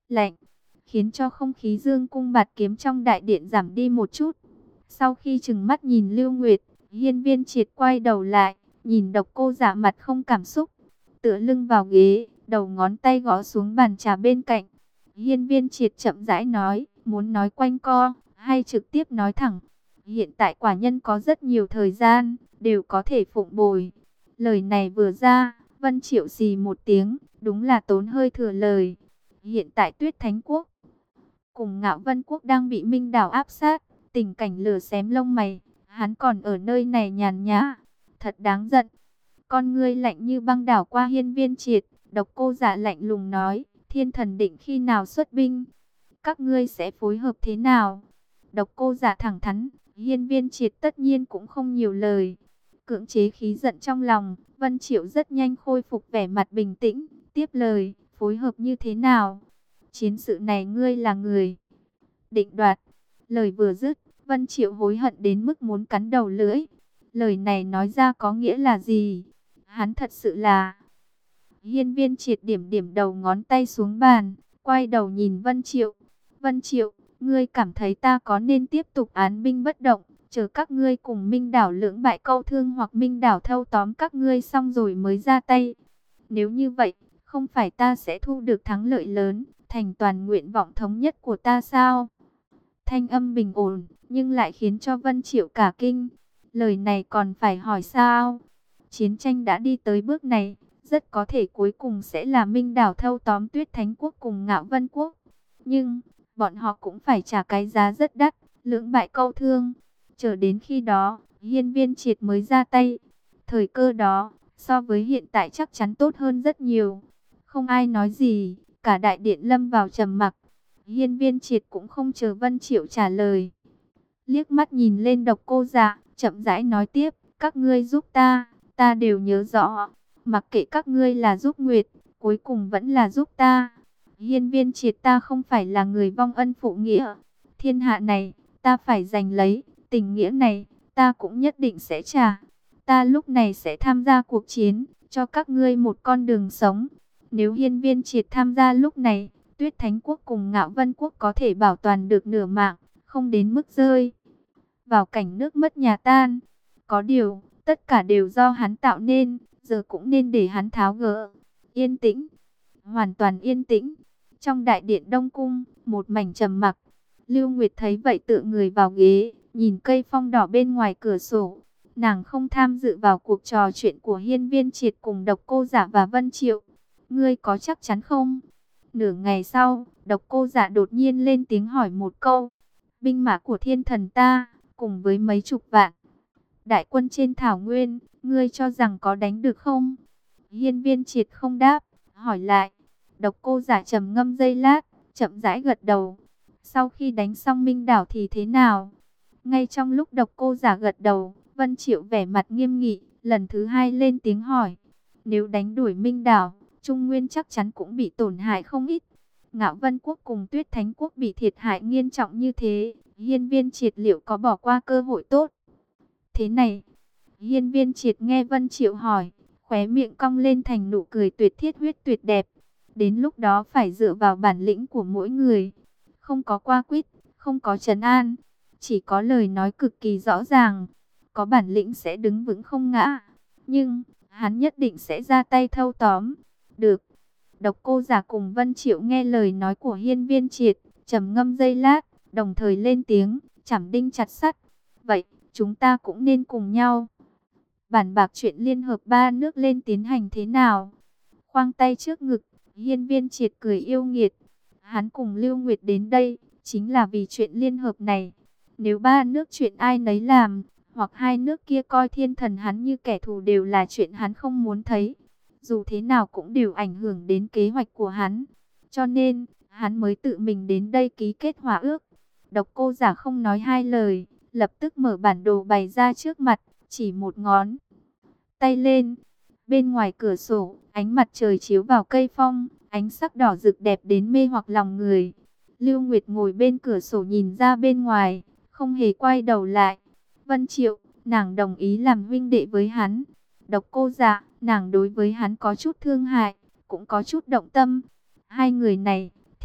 lạnh, khiến cho không khí dương cung bạt kiếm trong đại điện giảm đi một chút. Sau khi trừng mắt nhìn Lưu Nguyệt, Hiên Viên Triệt quay đầu lại, nhìn Độc Cô Dạ mặt không cảm xúc, tựa lưng vào ghế, đầu ngón tay gõ xuống bàn trà bên cạnh. Hiên Viên Triệt chậm rãi nói, muốn nói quanh co, hay trực tiếp nói thẳng. Hiện tại quả nhân có rất nhiều thời gian, đều có thể phụng bồi. Lời này vừa ra, Vân Triệu xì một tiếng, đúng là tốn hơi thừa lời. Hiện tại Tuyết Thánh Quốc cùng Ngạo Vân Quốc đang bị Minh Đảo áp sát, tình cảnh lửa xém lông mày, hắn còn ở nơi này nhàn nhã, thật đáng giận. Con ngươi lạnh như băng đảo qua Hiên Viên Triệt, Độc Cô Dạ lạnh lùng nói, Thiên Thần định khi nào xuất binh? Các ngươi sẽ phối hợp thế nào? Độc Cô Dạ thẳng thắn, Hiên Viên Triệt tất nhiên cũng không nhiều lời. Cưỡng chế khí giận trong lòng, Vân Triệu rất nhanh khôi phục vẻ mặt bình tĩnh, tiếp lời, phối hợp như thế nào? Chiến sự này ngươi là người định đoạt. Lời vừa dứt, Vân Triệu hối hận đến mức muốn cắn đầu lưỡi. Lời này nói ra có nghĩa là gì? Hắn thật sự là... Hiên Viên Triệt điểm điểm đầu ngón tay xuống bàn, quay đầu nhìn Vân Triệu. Vân Triệu, ngươi cảm thấy ta có nên tiếp tục án binh bất động, chờ các ngươi cùng Minh Đảo lưỡng bại câu thương hoặc Minh Đảo thâu tóm các ngươi xong rồi mới ra tay? Nếu như vậy, không phải ta sẽ thu được thắng lợi lớn, thành toàn nguyện vọng thống nhất của ta sao? Thanh âm bình ổn, nhưng lại khiến cho Vân Triệu cả kinh. Lời này còn phải hỏi sao? Chiến tranh đã đi tới bước này, rất có thể cuối cùng sẽ là Minh Đảo thâu tóm Tuyết Thánh Quốc cùng Ngạo Vân Quốc. Nhưng, bọn họ cũng phải trả cái giá rất đắt, lưỡng bại câu thương. Chờ đến khi đó, Hiên Viên Triệt mới ra tay. Thời cơ đó, so với hiện tại chắc chắn tốt hơn rất nhiều. Không ai nói gì, cả đại điện lâm vào trầm mặc. Hiên Viên Triệt cũng không chờ Vân Triệu trả lời. Liếc mắt nhìn lên Độc Cô Dạ, chậm rãi nói tiếp, các ngươi giúp ta đều nhớ rõ. Mặc kệ các ngươi là giúp Nguyệt, cuối cùng vẫn là giúp ta. Hiên Viên Triệt, ta không phải là người vong ân phụ nghĩa. Thiên hạ này, ta phải giành lấy, tình nghĩa này, ta cũng nhất định sẽ trả. Ta lúc này sẽ tham gia cuộc chiến, cho các ngươi một con đường sống. Nếu Hiên Viên Triệt tham gia lúc này, Tuyết Thánh Quốc cùng Ngạo Vân Quốc có thể bảo toàn được nửa mạng, không đến mức rơi vào cảnh nước mất nhà tan. Có điều, tất cả đều do hắn tạo nên, giờ cũng nên để hắn tháo gỡ. Yên tĩnh, hoàn toàn yên tĩnh. Trong đại điện Đông Cung, một mảnh trầm mặc. Lưu Nguyệt thấy vậy tựa người vào ghế, nhìn cây phong đỏ bên ngoài cửa sổ. Nàng không tham dự vào cuộc trò chuyện của Hiên Viên Triệt cùng Độc Cô Dạ và Vân Triệu. Ngươi có chắc chắn không? Nửa ngày sau, Độc Cô Dạ đột nhiên lên tiếng hỏi một câu. Binh mã của thiên thần ta, cùng với mấy chục vạn đại quân trên thảo nguyên, ngươi cho rằng có đánh được không? Hiên Viên Triệt không đáp, hỏi lại. Độc Cô Dạ trầm ngâm giây lát, chậm rãi gật đầu. Sau khi đánh xong Minh Đảo thì thế nào? Ngay trong lúc Độc Cô Dạ gật đầu, Vân Triệu vẻ mặt nghiêm nghị, lần thứ hai lên tiếng hỏi. Nếu đánh đuổi Minh Đảo, Trung Nguyên chắc chắn cũng bị tổn hại không ít. Ngạo Vân Quốc cùng Tuyết Thánh Quốc bị thiệt hại nghiêm trọng như thế, Hiên Viên Triệt liệu có bỏ qua cơ hội tốt? Thế này, Hiên Viên Triệt nghe Vân Triệu hỏi, khóe miệng cong lên thành nụ cười tuyệt thiết huyết tuyệt đẹp. Đến lúc đó phải dựa vào bản lĩnh của mỗi người. Không có qua quýt, không có trấn an, chỉ có lời nói cực kỳ rõ ràng. Có bản lĩnh sẽ đứng vững không ngã, nhưng hắn nhất định sẽ ra tay thâu tóm. Được. Độc Cô Dạ cùng Vân Triệu nghe lời nói của Hiên Viên Triệt, trầm ngâm giây lát, đồng thời lên tiếng, chảm đinh chặt sắt. Vậy, chúng ta cũng nên cùng nhau bàn bạc chuyện liên hợp ba nước lên tiến hành thế nào? Khoang tay trước ngực, Hiên Viên Triệt cười yêu nghiệt. Hắn cùng Lưu Nguyệt đến đây, chính là vì chuyện liên hợp này. Nếu ba nước chuyện ai nấy làm, hoặc hai nước kia coi thiên thần hắn như kẻ thù đều là chuyện hắn không muốn thấy. Dù thế nào cũng đều ảnh hưởng đến kế hoạch của hắn. Cho nên, hắn mới tự mình đến đây ký kết hòa ước. Độc Cô Dạ không nói hai lời, lập tức mở bản đồ bày ra trước mặt, chỉ một ngón tay lên. Bên ngoài cửa sổ, ánh mặt trời chiếu vào cây phong, ánh sắc đỏ rực đẹp đến mê hoặc lòng người. Lưu Nguyệt ngồi bên cửa sổ nhìn ra bên ngoài, không hề quay đầu lại. Vân Triệu, nàng đồng ý làm huynh đệ với hắn. Độc Cô Dạ, nàng đối với hắn có chút thương hại, cũng có chút động tâm. Hai người này,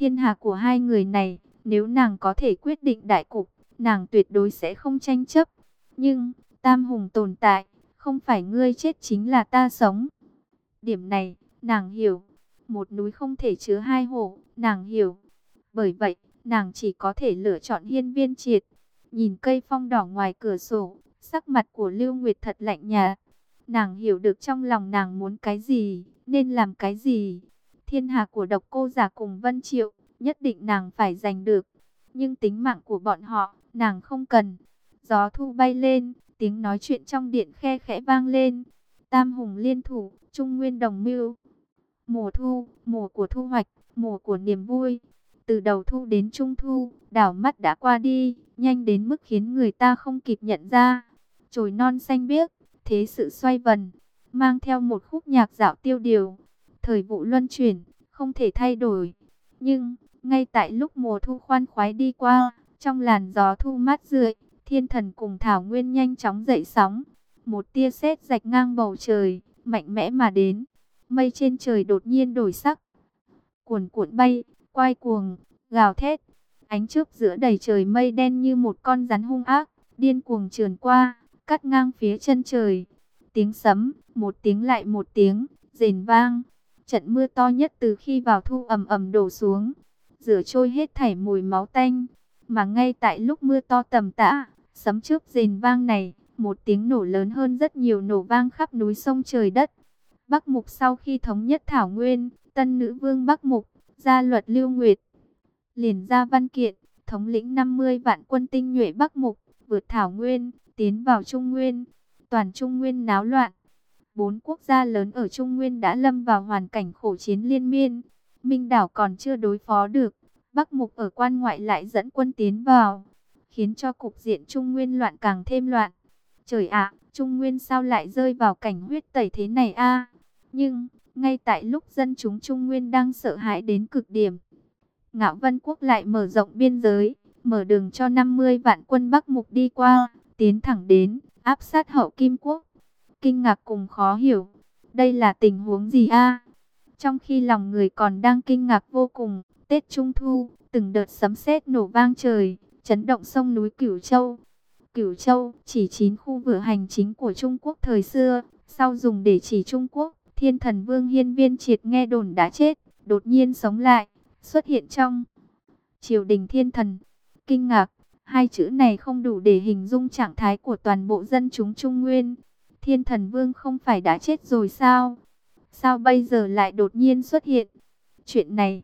thiên hạ của hai người này, nếu nàng có thể quyết định đại cục, nàng tuyệt đối sẽ không tranh chấp. Nhưng, Tam Hùng tồn tại, không phải ngươi chết chính là ta sống. Điểm này, nàng hiểu. Một núi không thể chứa hai hổ, nàng hiểu. Bởi vậy, nàng chỉ có thể lựa chọn Hiên Viên Triệt. Nhìn cây phong đỏ ngoài cửa sổ, sắc mặt của Lưu Nguyệt thật lạnh nhạt. Nàng hiểu được trong lòng nàng muốn cái gì, nên làm cái gì. Thiên hạ của Độc Cô Giả cùng Vân Triệu, nhất định nàng phải giành được. Nhưng tính mạng của bọn họ, nàng không cần. Gió thu bay lên, tiếng nói chuyện trong điện khe khẽ vang lên. Tam Hùng liên thủ, Trung Nguyên đồng mưu. Mùa thu, mùa của thu hoạch, mùa của niềm vui. Từ đầu thu đến trung thu, đảo mắt đã qua đi, nhanh đến mức khiến người ta không kịp nhận ra. Chồi non xanh biếc, thế sự xoay vần, mang theo một khúc nhạc dạo tiêu điều. Thời vụ luân chuyển, không thể thay đổi. Nhưng, ngay tại lúc mùa thu khoan khoái đi qua, trong làn gió thu mát rượi, thiên thần cùng thảo nguyên nhanh chóng dậy sóng. Một tia sét rạch ngang bầu trời, mạnh mẽ mà đến. Mây trên trời đột nhiên đổi sắc. Cuồn cuộn bay, quay cuồng, gào thét. Ánh chớp giữa đầy trời mây đen như một con rắn hung ác, điên cuồng trườn qua, cắt ngang phía chân trời. Tiếng sấm, một tiếng lại một tiếng, rền vang. Trận mưa to nhất từ khi vào thu ầm ầm đổ xuống, rửa trôi hết thảy mùi máu tanh. Mà ngay tại lúc mưa to tầm tã, sấm chớp rền vang này, một tiếng nổ lớn hơn rất nhiều nổ vang khắp núi sông trời đất. Bắc Mục sau khi thống nhất Thảo Nguyên, tân nữ vương Bắc Mục, ra luật Lưu Nguyệt, liền ra văn kiện, thống lĩnh 50 vạn quân tinh nhuệ Bắc Mục, vượt Thảo Nguyên, tiến vào Trung Nguyên. Toàn Trung Nguyên náo loạn. 4 quốc gia lớn ở Trung Nguyên đã lâm vào hoàn cảnh khổ chiến liên miên. Minh đảo còn chưa đối phó được, Bắc Mục ở quan ngoại lại dẫn quân tiến vào, khiến cho cục diện Trung Nguyên loạn càng thêm loạn. Trời ạ, Trung Nguyên sao lại rơi vào cảnh huyết tẩy thế này a? Nhưng, ngay tại lúc dân chúng Trung Nguyên đang sợ hãi đến cực điểm, Ngạo Vân Quốc lại mở rộng biên giới, mở đường cho 50 vạn quân Bắc Mục đi qua, tiến thẳng đến, áp sát Hậu Kim Quốc. Kinh ngạc cùng khó hiểu, đây là tình huống gì a? Trong khi lòng người còn đang kinh ngạc vô cùng, Tết Trung Thu, từng đợt sấm sét nổ vang trời, chấn động sông núi Cửu Châu. Cửu Châu chỉ 9 khu vực hành chính của Trung Quốc thời xưa, sau dùng để chỉ Trung Quốc. Thiên Thần Vương Hiên Viên Triệt nghe đồn đã chết, đột nhiên sống lại, xuất hiện trong triều đình thiên thần. Kinh ngạc, hai chữ này không đủ để hình dung trạng thái của toàn bộ dân chúng Trung Nguyên. Thiên Thần Vương không phải đã chết rồi sao? Sao bây giờ lại đột nhiên xuất hiện? Chuyện này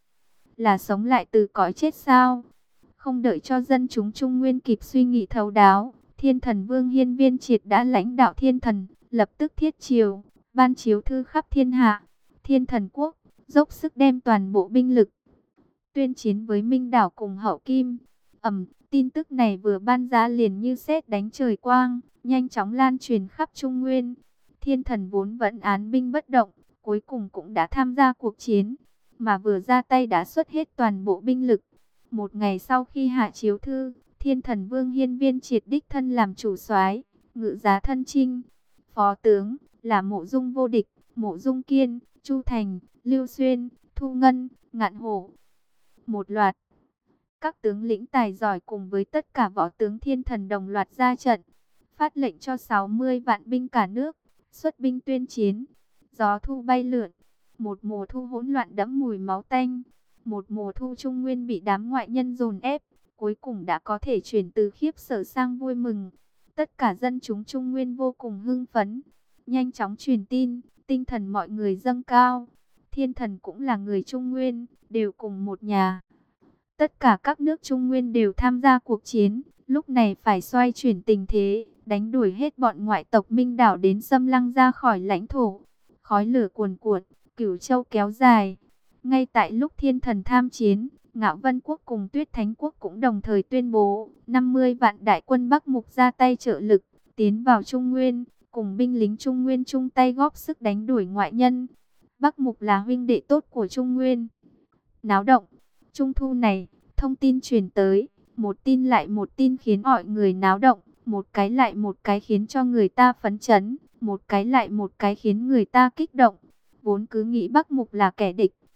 là sống lại từ cõi chết sao? Không đợi cho dân chúng Trung Nguyên kịp suy nghĩ thấu đáo, Thiên Thần Vương Hiên Viên Triệt đã lãnh đạo thiên thần, lập tức thiết triều, ban chiếu thư khắp thiên hạ. Thiên Thần Quốc dốc sức đem toàn bộ binh lực tuyên chiến với Minh đảo cùng Hậu Kim. Tin tức này vừa ban ra liền như sét đánh trời quang, nhanh chóng lan truyền khắp Trung Nguyên. Thiên thần vốn vẫn án binh bất động, cuối cùng cũng đã tham gia cuộc chiến, mà vừa ra tay đã xuất hết toàn bộ binh lực. Một ngày sau khi hạ chiếu thư, Thiên Thần Vương Hiên Viên Triệt đích thân làm chủ soái, ngự giá thân chinh. Phó tướng là Mộ Dung Vô Địch, Mộ Dung Kiên, Chu Thành, Lưu Xuyên, Thu Ngân, Ngạn Hổ. Một loạt các tướng lĩnh tài giỏi cùng với tất cả võ tướng thiên thần đồng loạt ra trận, phát lệnh cho 60 vạn binh cả nước xuất binh tuyên chiến. Gió thu bay lượn, một mùa thu hỗn loạn đẫm mùi máu tanh, một mùa thu Trung Nguyên bị đám ngoại nhân dồn ép, cuối cùng đã có thể chuyển từ khiếp sợ sang vui mừng. Tất cả dân chúng Trung Nguyên vô cùng hưng phấn, nhanh chóng truyền tin, tinh thần mọi người dâng cao. Thiên thần cũng là người Trung Nguyên, đều cùng một nhà. Tất cả các nước Trung Nguyên đều tham gia cuộc chiến, lúc này phải xoay chuyển tình thế, đánh đuổi hết bọn ngoại tộc Minh đảo đến xâm lăng ra khỏi lãnh thổ. Khói lửa cuồn cuộn, Cửu Châu kéo dài. Ngay tại lúc thiên thần tham chiến, Ngạo Vân Quốc cùng Tuyết Thánh Quốc cũng đồng thời tuyên bố 50 vạn đại quân Bắc Mục ra tay trợ lực, tiến vào Trung Nguyên, cùng binh lính Trung Nguyên chung tay góp sức đánh đuổi ngoại nhân. Bắc Mục là huynh đệ tốt của Trung Nguyên. Náo động, Trung Thu này, thông tin truyền tới, một tin lại một tin khiến mọi người náo động, một cái lại một cái khiến cho người ta phấn chấn, một cái lại một cái khiến người ta kích động. Vốn cứ nghĩ Bắc Mục là kẻ địch,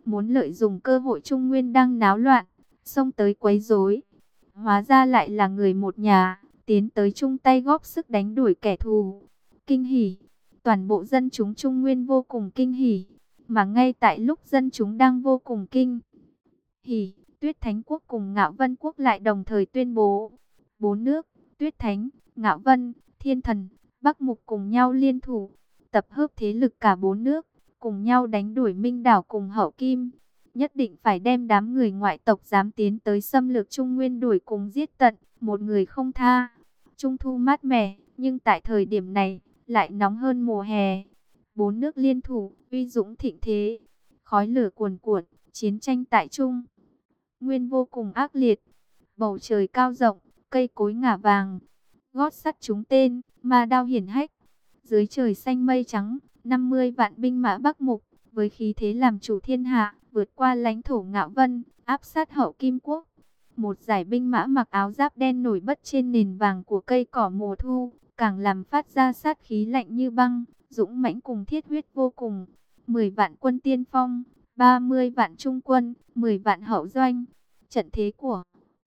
muốn lợi dụng cơ hội Trung Nguyên đang náo loạn, xông tới quấy rối. Hóa ra lại là người một nhà, tiến tới chung tay góp sức đánh đuổi kẻ thù. Kinh hỉ, toàn bộ dân chúng Trung Nguyên vô cùng kinh hỉ, mà ngay tại lúc dân chúng đang vô cùng kinh hỉ, Tuyết Thánh Quốc cùng Ngạo Vân Quốc lại đồng thời tuyên bố, bốn nước, Tuyết Thánh, Ngạo Vân, Thiên Thần, Bắc Mục cùng nhau liên thủ, tập hợp thế lực cả bốn nước, cùng nhau đánh đuổi Minh Đảo cùng Hậu Kim. Nhất định phải đem đám người ngoại tộc dám tiến tới xâm lược Trung Nguyên đuổi cùng giết tận, một người không tha. Trung thu mát mẻ, nhưng tại thời điểm này, lại nóng hơn mùa hè. Bốn nước liên thủ, uy dũng thịnh thế, khói lửa cuồn cuộn, chiến tranh tại Trung Nguyên vô cùng ác liệt. Bầu trời cao rộng, cây cối ngả vàng, gót sắt trúng tên, ma đao hiển hách. Dưới trời xanh mây trắng, 50 vạn binh mã Bắc Mục, với khí thế làm chủ thiên hạ, vượt qua lãnh thổ Ngạo Vân, áp sát Hậu Kim Quốc. Một dải binh mã mặc áo giáp đen nổi bật trên nền vàng của cây cỏ mùa thu, càng làm phát ra sát khí lạnh như băng, dũng mãnh cùng thiết huyết vô cùng. 10 vạn quân tiên phong, 30 vạn trung quân, 10 vạn hậu doanh. Trận thế của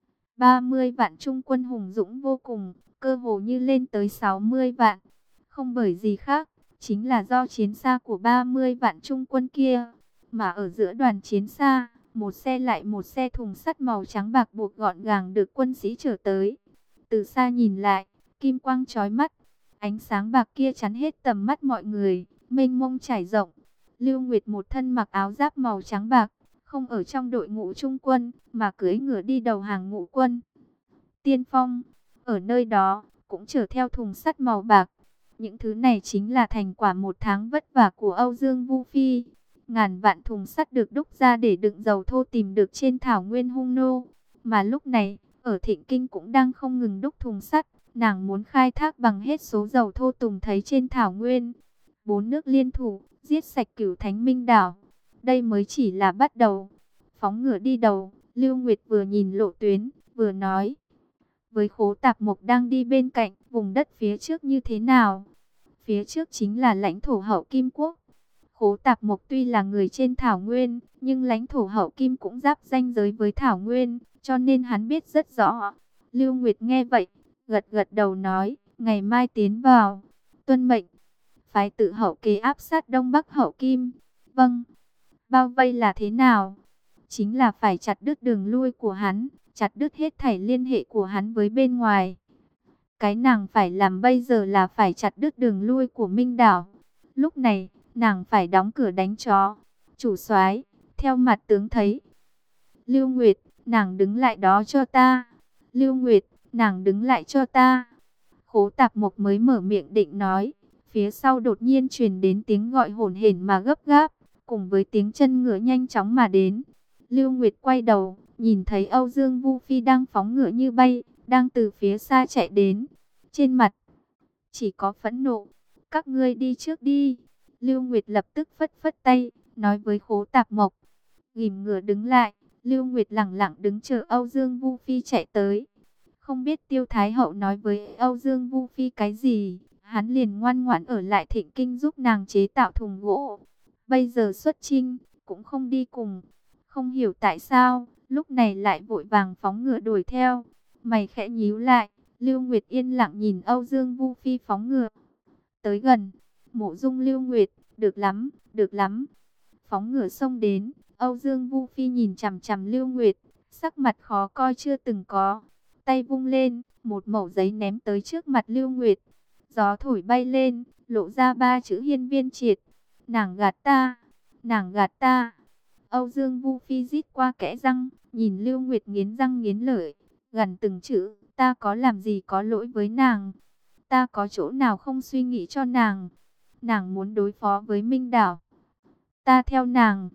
30 vạn trung quân hùng dũng vô cùng, cơ hồ như lên tới 60 vạn. Không bởi gì khác, chính là do chiến xa của 30 vạn trung quân kia. Mà ở giữa đoàn chiến xa, một xe lại một xe thùng sắt màu trắng bạc buộc gọn gàng được quân sĩ chở tới. Từ xa nhìn lại, kim quang chói mắt, ánh sáng bạc kia chắn hết tầm mắt mọi người, mênh mông trải rộng. Lưu Nguyệt một thân mặc áo giáp màu trắng bạc, không ở trong đội ngũ trung quân, mà cưỡi ngựa đi đầu hàng ngũ quân tiên phong. Ở nơi đó, cũng chở theo thùng sắt màu bạc. Những thứ này chính là thành quả một tháng vất vả của Âu Dương Vu Phi. Ngàn vạn thùng sắt được đúc ra để đựng dầu thô tìm được trên thảo nguyên hung nô. Mà lúc này, ở Thịnh Kinh cũng đang không ngừng đúc thùng sắt. Nàng muốn khai thác bằng hết số dầu thô tùng thấy trên thảo nguyên. Bốn nước liên thủ, giết sạch Cửu Thánh Minh Đảo. Đây mới chỉ là bắt đầu. Phóng ngựa đi đầu, Lưu Nguyệt vừa nhìn lộ tuyến, vừa nói. Với Khố Tạp Mộc đang đi bên cạnh, vùng đất phía trước như thế nào? Phía trước chính là lãnh thổ Hậu Kim Quốc. Khố Tạp Mộc tuy là người trên thảo nguyên, nhưng lãnh thổ Hậu Kim cũng giáp ranh giới với thảo nguyên, cho nên hắn biết rất rõ. Lưu Nguyệt nghe vậy, gật gật đầu nói, ngày mai tiến vào. Tuân mệnh, phái tự Hậu kế áp sát Đông Bắc Hậu Kim. Vâng, bao vây là thế nào? Chính là phải chặt đứt đường lui của hắn, chặt đứt hết thảy liên hệ của hắn với bên ngoài. Cái nàng phải làm bây giờ là phải chặt đứt đường lui của Minh Đảo. Lúc này, nàng phải đóng cửa đánh chó. Chủ soái, theo mặt tướng thấy. Lưu Nguyệt, nàng đứng lại đó cho ta. Lưu Nguyệt, nàng đứng lại cho ta. Khố Tạp Mộc mới mở miệng định nói. Phía sau đột nhiên truyền đến tiếng gọi hổn hển mà gấp gáp, cùng với tiếng chân ngựa nhanh chóng mà đến. Lưu Nguyệt quay đầu, nhìn thấy Âu Dương Vu Phi đang phóng ngựa như bay, đang từ phía xa chạy đến. Trên mặt chỉ có phẫn nộ. Các ngươi đi trước đi. Lưu Nguyệt lập tức phất phất tay, nói với Khố Tạp Mộc. Ghim ngựa đứng lại, Lưu Nguyệt lẳng lặng đứng chờ Âu Dương Vu Phi chạy tới. Không biết Tiêu Thái Hậu nói với Âu Dương Vu Phi cái gì, hắn liền ngoan ngoãn ở lại Thịnh Kinh giúp nàng chế tạo thùng gỗ. Bây giờ xuất chinh, cũng không đi cùng. Không hiểu tại sao, lúc này lại vội vàng phóng ngựa đuổi theo. Mày khẽ nhíu lại, Lưu Nguyệt yên lặng nhìn Âu Dương Vu Phi phóng ngựa. Tới gần, Mộ Dung Lưu Nguyệt, được lắm, được lắm. Phóng ngựa xông đến, Âu Dương Vu Phi nhìn chằm chằm Lưu Nguyệt, sắc mặt khó coi chưa từng có. Tay vung lên, một mẩu giấy ném tới trước mặt Lưu Nguyệt. Gió thổi bay lên, lộ ra 3 chữ Hiên Viên Triệt. Nàng gạt ta, nàng gạt ta. Âu Dương Vu Phi rít qua kẽ răng, nhìn Lưu Nguyệt nghiến răng nghiến lợi, gằn từng chữ, ta có làm gì có lỗi với nàng? Ta có chỗ nào không suy nghĩ cho nàng? Nàng muốn đối phó với Minh Đảo. Ta theo nàng,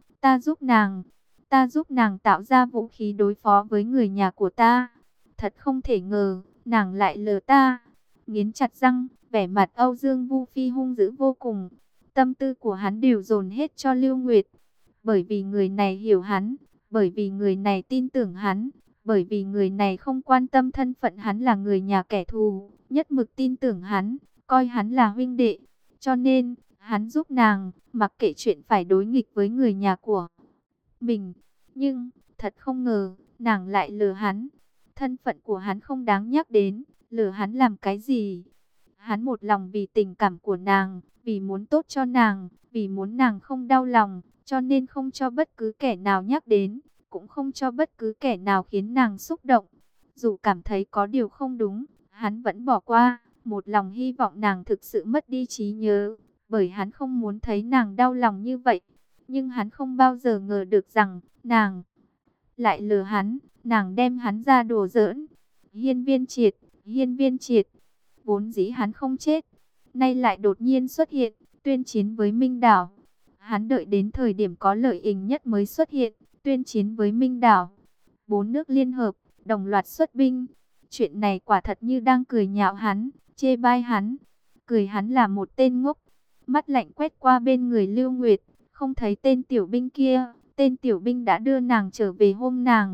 ta giúp nàng tạo ra vũ khí đối phó với người nhà của ta. Thật không thể ngờ, nàng lại lừa ta. Nghiến chặt răng, vẻ mặt Âu Dương Vu Phi hung dữ vô cùng. Tâm tư của hắn đều dồn hết cho Lưu Nguyệt. Bởi vì người này hiểu hắn, bởi vì người này tin tưởng hắn, bởi vì người này không quan tâm thân phận hắn là người nhà kẻ thù, nhất mực tin tưởng hắn, coi hắn là huynh đệ. Cho nên, hắn giúp nàng, mặc kệ chuyện phải đối nghịch với người nhà của mình. Nhưng, thật không ngờ, nàng lại lừa hắn. Thân phận của hắn không đáng nhắc đến, lừa hắn làm cái gì? Hắn một lòng vì tình cảm của nàng, vì muốn tốt cho nàng, vì muốn nàng không đau lòng, cho nên không cho bất cứ kẻ nào nhắc đến, cũng không cho bất cứ kẻ nào khiến nàng xúc động. Dù cảm thấy có điều không đúng, hắn vẫn bỏ qua, một lòng hy vọng nàng thực sự mất đi trí nhớ, bởi hắn không muốn thấy nàng đau lòng như vậy. Nhưng hắn không bao giờ ngờ được rằng, nàng lại lừa hắn, nàng đem hắn ra đùa giỡn. Hiên Viên Triệt, Hiên Viên Triệt, vốn dĩ hắn không chết, nay lại đột nhiên xuất hiện, tuyên chiến với Minh Đảo. Hắn đợi đến thời điểm có lợi ích nhất mới xuất hiện, tuyên chiến với Minh Đảo. Bốn nước liên hợp, đồng loạt xuất binh. Chuyện này quả thật như đang cười nhạo hắn, chê bai hắn. Cười hắn là một tên ngốc. Mắt lạnh quét qua bên người Lưu Nguyệt, không thấy tên tiểu binh kia. Tên tiểu binh đã đưa nàng trở về hôm nàng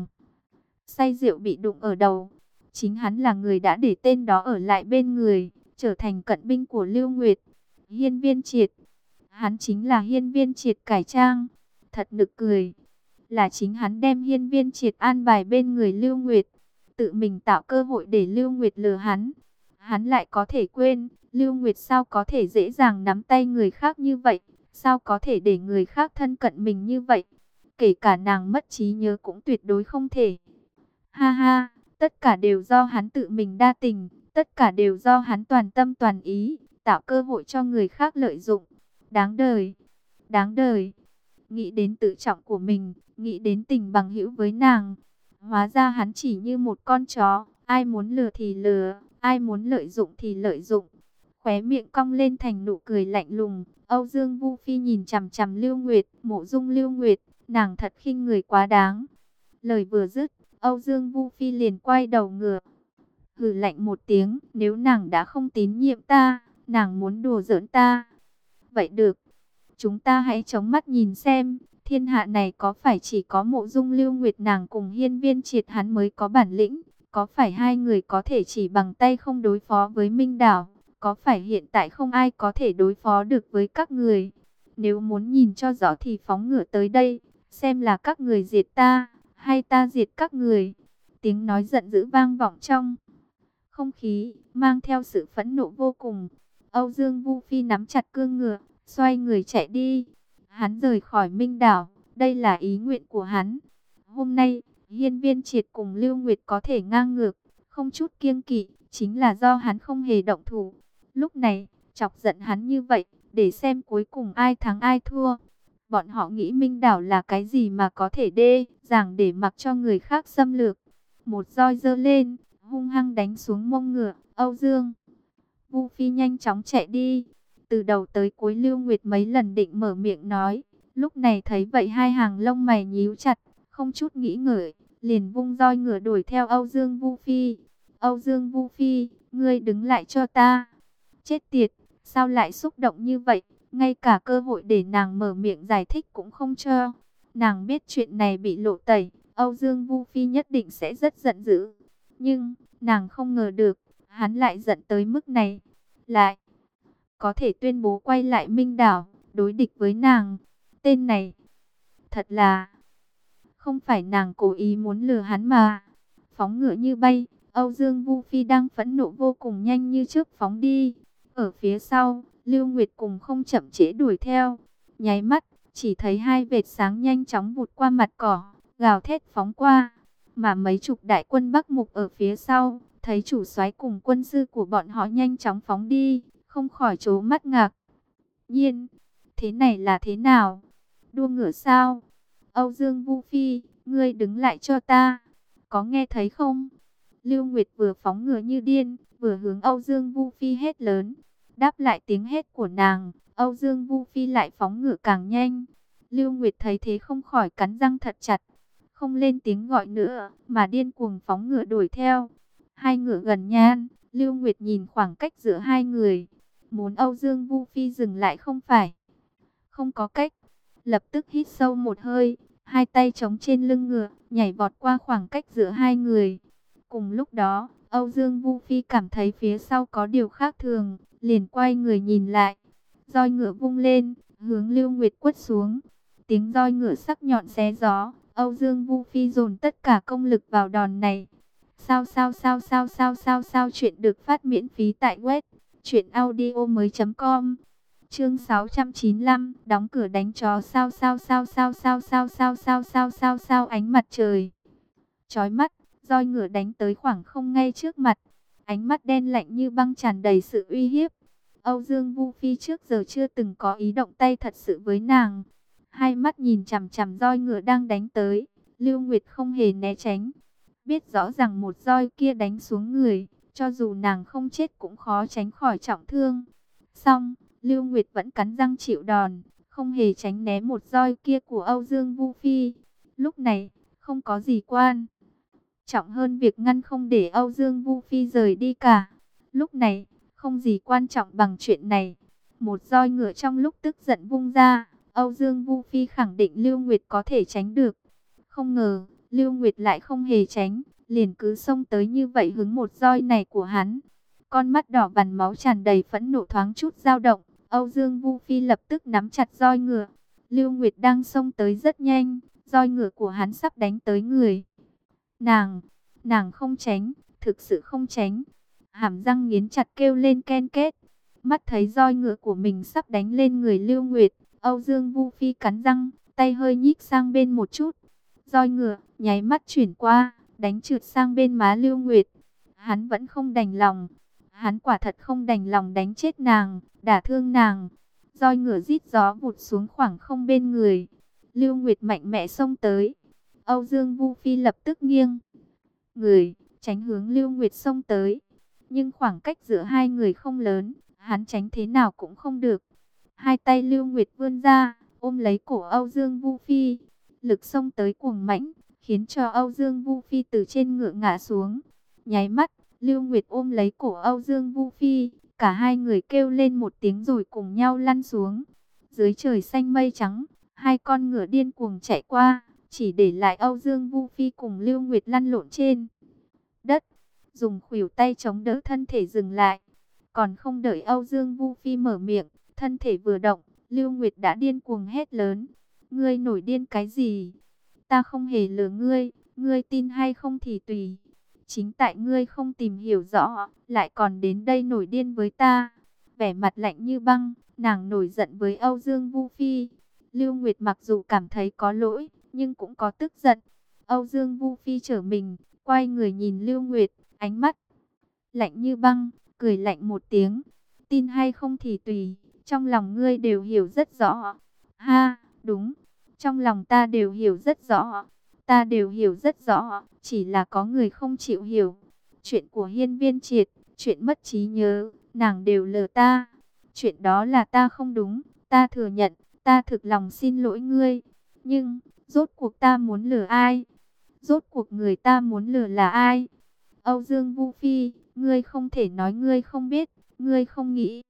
say rượu bị đụng ở đầu. Chính hắn là người đã để tên đó ở lại bên người, trở thành cận binh của Lưu Nguyệt. Hiên Viên Triệt, hắn chính là Hiên Viên Triệt cải trang. Thật nực cười, là chính hắn đem Hiên Viên Triệt an bài bên người Lưu Nguyệt, tự mình tạo cơ hội để Lưu Nguyệt lừa hắn. Hắn lại có thể quên, Lưu Nguyệt sao có thể dễ dàng nắm tay người khác như vậy, sao có thể để người khác thân cận mình như vậy. Kể cả nàng mất trí nhớ cũng tuyệt đối không thể. Ha ha, tất cả đều do hắn tự mình đa tình, tất cả đều do hắn toàn tâm toàn ý, tạo cơ hội cho người khác lợi dụng. Đáng đời, đáng đời. Nghĩ đến tự trọng của mình, nghĩ đến tình bằng hữu với nàng. Hóa ra hắn chỉ như một con chó, ai muốn lừa thì lừa, ai muốn lợi dụng thì lợi dụng. Khóe miệng cong lên thành nụ cười lạnh lùng. Âu Dương Vu Phi nhìn chằm chằm Lưu Nguyệt, mộ dung Lưu Nguyệt, nàng thật khinh người quá đáng. Lời vừa dứt, Âu Dương Vu Phi liền quay đầu ngựa, hừ lạnh một tiếng, nếu nàng đã không tín nhiệm ta, nàng muốn đùa giỡn ta. Vậy được, chúng ta hãy chống mắt nhìn xem, thiên hạ này có phải chỉ có mộ dung Lưu Nguyệt nàng cùng Hiên Viên Triệt hắn mới có bản lĩnh, có phải hai người có thể chỉ bằng tay không đối phó với Minh Đảo, có phải hiện tại không ai có thể đối phó được với các người. Nếu muốn nhìn cho rõ thì phóng ngựa tới đây, xem là các người diệt ta, hay ta diệt các người. Tiếng nói giận dữ vang vọng trong không khí, mang theo sự phẫn nộ vô cùng. Âu Dương Vu Phi nắm chặt cương ngựa, xoay người chạy đi. Hắn rời khỏi Minh Đảo, đây là ý nguyện của hắn. Hôm nay, Hiên Viên Triệt cùng Lưu Nguyệt có thể ngang ngược, không chút kiêng kỵ, chính là do hắn không hề động thủ. Lúc này, chọc giận hắn như vậy, để xem cuối cùng ai thắng ai thua. Bọn họ nghĩ Minh Đảo là cái gì mà có thể dàng để mặc cho người khác xâm lược. Một roi giơ lên, hung hăng đánh xuống mông ngựa. Âu Dương Vu Phi nhanh chóng chạy đi. Từ đầu tới cuối Lưu Nguyệt mấy lần định mở miệng nói, lúc này thấy vậy hai hàng lông mày nhíu chặt, không chút nghĩ ngợi, liền vung roi ngựa đuổi theo Âu Dương Vu Phi. Âu Dương Vu Phi, ngươi đứng lại cho ta. Chết tiệt, sao lại xúc động như vậy, ngay cả cơ hội để nàng mở miệng giải thích cũng không cho. Nàng biết chuyện này bị lộ tẩy, Âu Dương Vu Phi nhất định sẽ rất giận dữ. Nhưng, nàng không ngờ được, hắn lại giận tới mức này. Lại, có thể tuyên bố quay lại Minh Đảo, đối địch với nàng. Tên này, thật là, không phải nàng cố ý muốn lừa hắn mà. Phóng ngựa như bay, Âu Dương Vu Phi đang phẫn nộ vô cùng nhanh như trước phóng đi. Ở phía sau, Lưu Nguyệt cùng không chậm trễ đuổi theo. Nháy mắt, chỉ thấy hai vệt sáng nhanh chóng vụt qua mặt cỏ, gào thét phóng qua. Mà mấy chục đại quân Bắc Mục ở phía sau, thấy chủ soái cùng quân sư của bọn họ nhanh chóng phóng đi, không khỏi trố mắt ngạc nhiên. Thế này là thế nào? Đua ngựa sao? Âu Dương Vu Phi, ngươi đứng lại cho ta. Có nghe thấy không? Lưu Nguyệt vừa phóng ngựa như điên, vừa hướng Âu Dương Vu Phi hét lớn. Đáp lại tiếng hét của nàng, Âu Dương Vu Phi lại phóng ngựa càng nhanh. Lưu Nguyệt thấy thế không khỏi cắn răng thật chặt, không lên tiếng gọi nữa, mà điên cuồng phóng ngựa đuổi theo. Hai ngựa gần nhan, Lưu Nguyệt nhìn khoảng cách giữa hai người, muốn Âu Dương Vu Phi dừng lại không phải không có cách. Lập tức hít sâu một hơi, hai tay chống trên lưng ngựa, nhảy vọt qua khoảng cách giữa hai người. Cùng lúc đó, Âu Dương Vu Phi cảm thấy phía sau có điều khác thường, liền quay người nhìn lại. Roi ngựa vung lên, hướng Lưu Nguyệt quất xuống. tiếng roi ngựa sắc nhọn xé gió, Âu Dương Vu Phi dồn tất cả công lực vào đòn này. Sao chuyện được phát miễn phí tại web truyệnaudiomoi.com. Chương 695, đóng cửa đánh chó. Ánh mặt trời chói mắt, roi ngựa đánh tới khoảng không ngay trước mặt, ánh mắt đen lạnh như băng tràn đầy sự uy hiếp. Âu Dương Vu Phi trước giờ chưa từng có ý động tay thật sự với nàng, hai mắt nhìn chằm chằm roi ngựa đang đánh tới. Lưu Nguyệt không hề né tránh, biết rõ rằng một roi kia đánh xuống người, cho dù nàng không chết cũng khó tránh khỏi trọng thương. Song, Lưu Nguyệt vẫn cắn răng chịu đòn, không hề tránh né một roi kia của Âu Dương Vu Phi. Lúc này, không có gì quan trọng hơn việc ngăn không để Âu Dương Vu Phi rời đi cả. Lúc này, không gì quan trọng bằng chuyện này. Một roi ngựa trong lúc tức giận vung ra, Âu Dương Vu Phi khẳng định Lưu Nguyệt có thể tránh được. Không ngờ, Lưu Nguyệt lại không hề tránh, liền cứ xông tới như vậy hứng một roi này của hắn. Con mắt đỏ vằn máu tràn đầy phẫn nộ thoáng chút dao động, Âu Dương Vu Phi lập tức nắm chặt roi ngựa. Lưu Nguyệt đang xông tới rất nhanh, roi ngựa của hắn sắp đánh tới người. Nàng không tránh, thực sự không tránh. Hàm răng nghiến chặt kêu lên ken két. Mắt thấy roi ngựa của mình sắp đánh lên người Lưu Nguyệt, Âu Dương Vu Phi cắn răng, tay hơi nhích sang bên một chút. Roi ngựa nháy mắt chuyển qua, đánh trượt sang bên má Lưu Nguyệt. Hắn vẫn không đành lòng. Hắn quả thật không đành lòng đánh chết nàng, đả thương nàng. Roi ngựa rít gió vụt xuống khoảng không bên người. Lưu Nguyệt mạnh mẽ xông tới. Âu Dương Vu Phi lập tức nghiêng người, tránh hướng Lưu Nguyệt xông tới. Nhưng khoảng cách giữa hai người không lớn, hắn tránh thế nào cũng không được. Hai tay Lưu Nguyệt vươn ra, ôm lấy cổ Âu Dương Vu Phi. Lực xông tới cuồng mãnh, khiến cho Âu Dương Vu Phi từ trên ngựa ngã xuống. Nháy mắt, Lưu Nguyệt ôm lấy cổ Âu Dương Vu Phi, cả hai người kêu lên một tiếng rồi cùng nhau lăn xuống. Dưới trời xanh mây trắng, hai con ngựa điên cuồng chạy qua, chỉ để lại Âu Dương Vu Phi cùng Lưu Nguyệt lăn lộn trên đất, dùng khuỷu tay chống đỡ thân thể dừng lại. Còn không đợi Âu Dương Vu Phi mở miệng, thân thể vừa động, Lưu Nguyệt đã điên cuồng hét lớn: "Ngươi nổi điên cái gì? Ta không hề lừa ngươi, ngươi tin hay không thì tùy. Chính tại ngươi không tìm hiểu rõ, lại còn đến đây nổi điên với ta." Vẻ mặt lạnh như băng, nàng nổi giận với Âu Dương Vu Phi. Lưu Nguyệt mặc dù cảm thấy có lỗi, nhưng cũng có tức giận. Âu Dương Vu Phi trở mình, quay người nhìn Lưu Nguyệt, ánh mắt lạnh như băng, cười lạnh một tiếng: "Tin hay không thì tùy, trong lòng ngươi đều hiểu rất rõ." "Ha, đúng, trong lòng ta đều hiểu rất rõ. Ta đều hiểu rất rõ, chỉ là có người không chịu hiểu. Chuyện của Hiên Viên Triệt, chuyện mất trí nhớ, nàng đều lừa ta. Chuyện đó là ta không đúng, ta thừa nhận, ta thực lòng xin lỗi ngươi. Nhưng, rốt cuộc ta muốn lừa ai? Rốt cuộc người ta muốn lừa là ai?" Âu Dương Vu Phi, ngươi không thể nói ngươi không biết, ngươi không nghĩ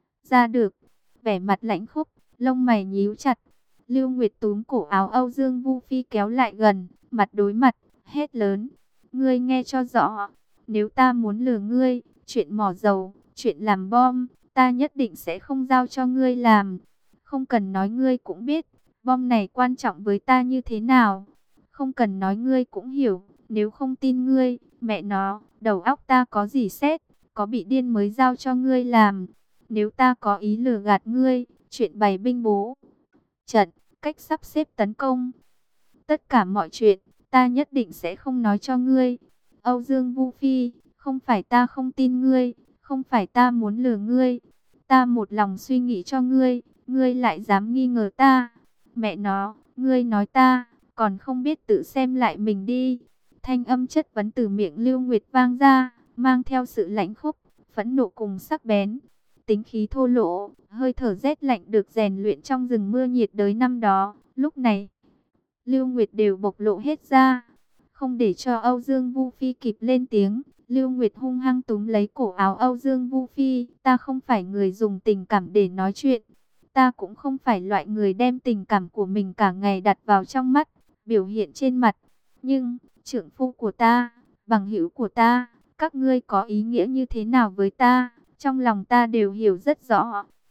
ra được. Vẻ mặt lãnh khốc, lông mày nhíu chặt. Lưu Nguyệt túm cổ áo Âu Dương Vu Phi kéo lại gần, mặt đối mặt, hét lớn: "Ngươi nghe cho rõ, nếu ta muốn lừa ngươi, chuyện mỏ dầu, chuyện làm bom, ta nhất định sẽ không giao cho ngươi làm. Không cần nói ngươi cũng biết, bom này quan trọng với ta như thế nào. Không cần nói ngươi cũng hiểu, nếu không tin ngươi, mẹ nó, đầu óc ta có gì xét, có bị điên mới giao cho ngươi làm. Nếu ta có ý lừa gạt ngươi, chuyện bày binh bố trận, cách sắp xếp tấn công, tất cả mọi chuyện, ta nhất định sẽ không nói cho ngươi. Âu Dương Vu Phi, không phải ta không tin ngươi, không phải ta muốn lừa ngươi. Ta một lòng suy nghĩ cho ngươi, ngươi lại dám nghi ngờ ta. Mẹ nó, ngươi nói ta, còn không biết tự xem lại mình đi." Thanh âm chất vấn từ miệng Lưu Nguyệt vang ra, mang theo sự lãnh khốc, phẫn nộ cùng sắc bén. Tính khí thô lỗ, hơi thở rét lạnh được rèn luyện trong rừng mưa nhiệt đới năm đó. Lúc này, Lưu Nguyệt đều bộc lộ hết ra. Không để cho Âu Dương Vu Phi kịp lên tiếng, Lưu Nguyệt hung hăng túm lấy cổ áo Âu Dương Vu Phi. "Ta không phải người dùng tình cảm để nói chuyện. Ta cũng không phải loại người đem tình cảm của mình cả ngày đặt vào trong mắt, biểu hiện trên mặt. Nhưng, trượng phu của ta, bằng hữu của ta, các ngươi có ý nghĩa như thế nào với ta, trong lòng ta đều hiểu rất rõ.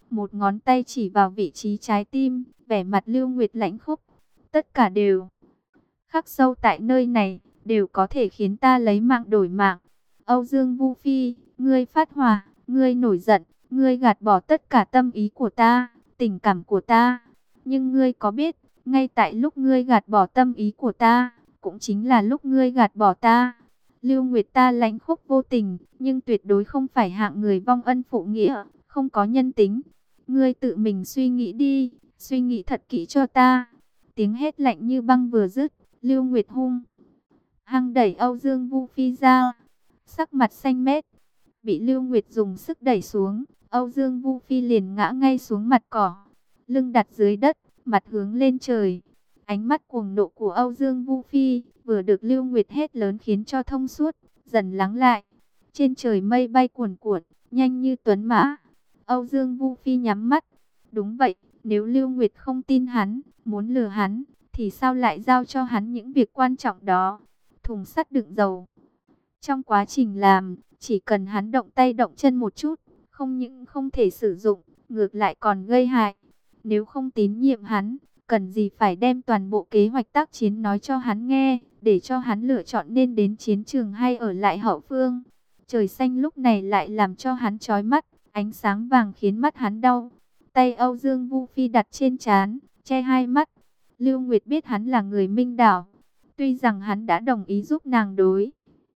một ngón tay chỉ vào vị trí trái tim, vẻ mặt Lưu Nguyệt lãnh khốc. Tất cả đều khắc sâu tại nơi này, đều có thể khiến ta lấy mạng đổi mạng. Âu Dương Vu Phi, ngươi phát hỏa, ngươi nổi giận, ngươi gạt bỏ tất cả tâm ý của ta, tình cảm của ta. Nhưng ngươi có biết, ngay tại lúc ngươi gạt bỏ tâm ý của ta, cũng chính là lúc ngươi gạt bỏ ta. Lưu Nguyệt ta lãnh khốc vô tình, nhưng tuyệt đối không phải hạng người vong ân phụ nghĩa, không có nhân tính. Ngươi tự mình suy nghĩ đi, suy nghĩ thật kỹ cho ta. Tiếng hét lạnh như băng vừa dứt, Lưu Nguyệt hung hăng đẩy Âu Dương Vu Phi ra, sắc mặt xanh mét, bị Lưu Nguyệt dùng sức đẩy xuống. Âu Dương Vu Phi liền ngã ngay xuống mặt cỏ, lưng đặt dưới đất, mặt hướng lên trời. Ánh mắt cuồng nộ của Âu Dương Vu Phi vừa được Lưu Nguyệt hét lớn khiến cho thông suốt, dần lắng lại. Trên trời mây bay cuồn cuộn, nhanh như tuấn mã. Âu Dương Vu Phi nhắm mắt. Đúng vậy, nếu Lưu Nguyệt không tin hắn, muốn lừa hắn, thì sao lại giao cho hắn những việc quan trọng đó? Thùng sắt đựng dầu. Trong quá trình làm, chỉ cần hắn động tay động chân một chút, không những không thể sử dụng, ngược lại còn gây hại. Nếu không tín nhiệm hắn, cần gì phải đem toàn bộ kế hoạch tác chiến nói cho hắn nghe, để cho hắn lựa chọn nên đến chiến trường hay ở lại hậu phương. Trời xanh lúc này lại làm cho hắn chói mắt, ánh sáng vàng khiến mắt hắn đau. Tay Âu Dương Vu Phi đặt trên trán, che hai mắt. Lưu Nguyệt biết hắn là người Minh Đảo. Tuy rằng hắn đã đồng ý giúp nàng đối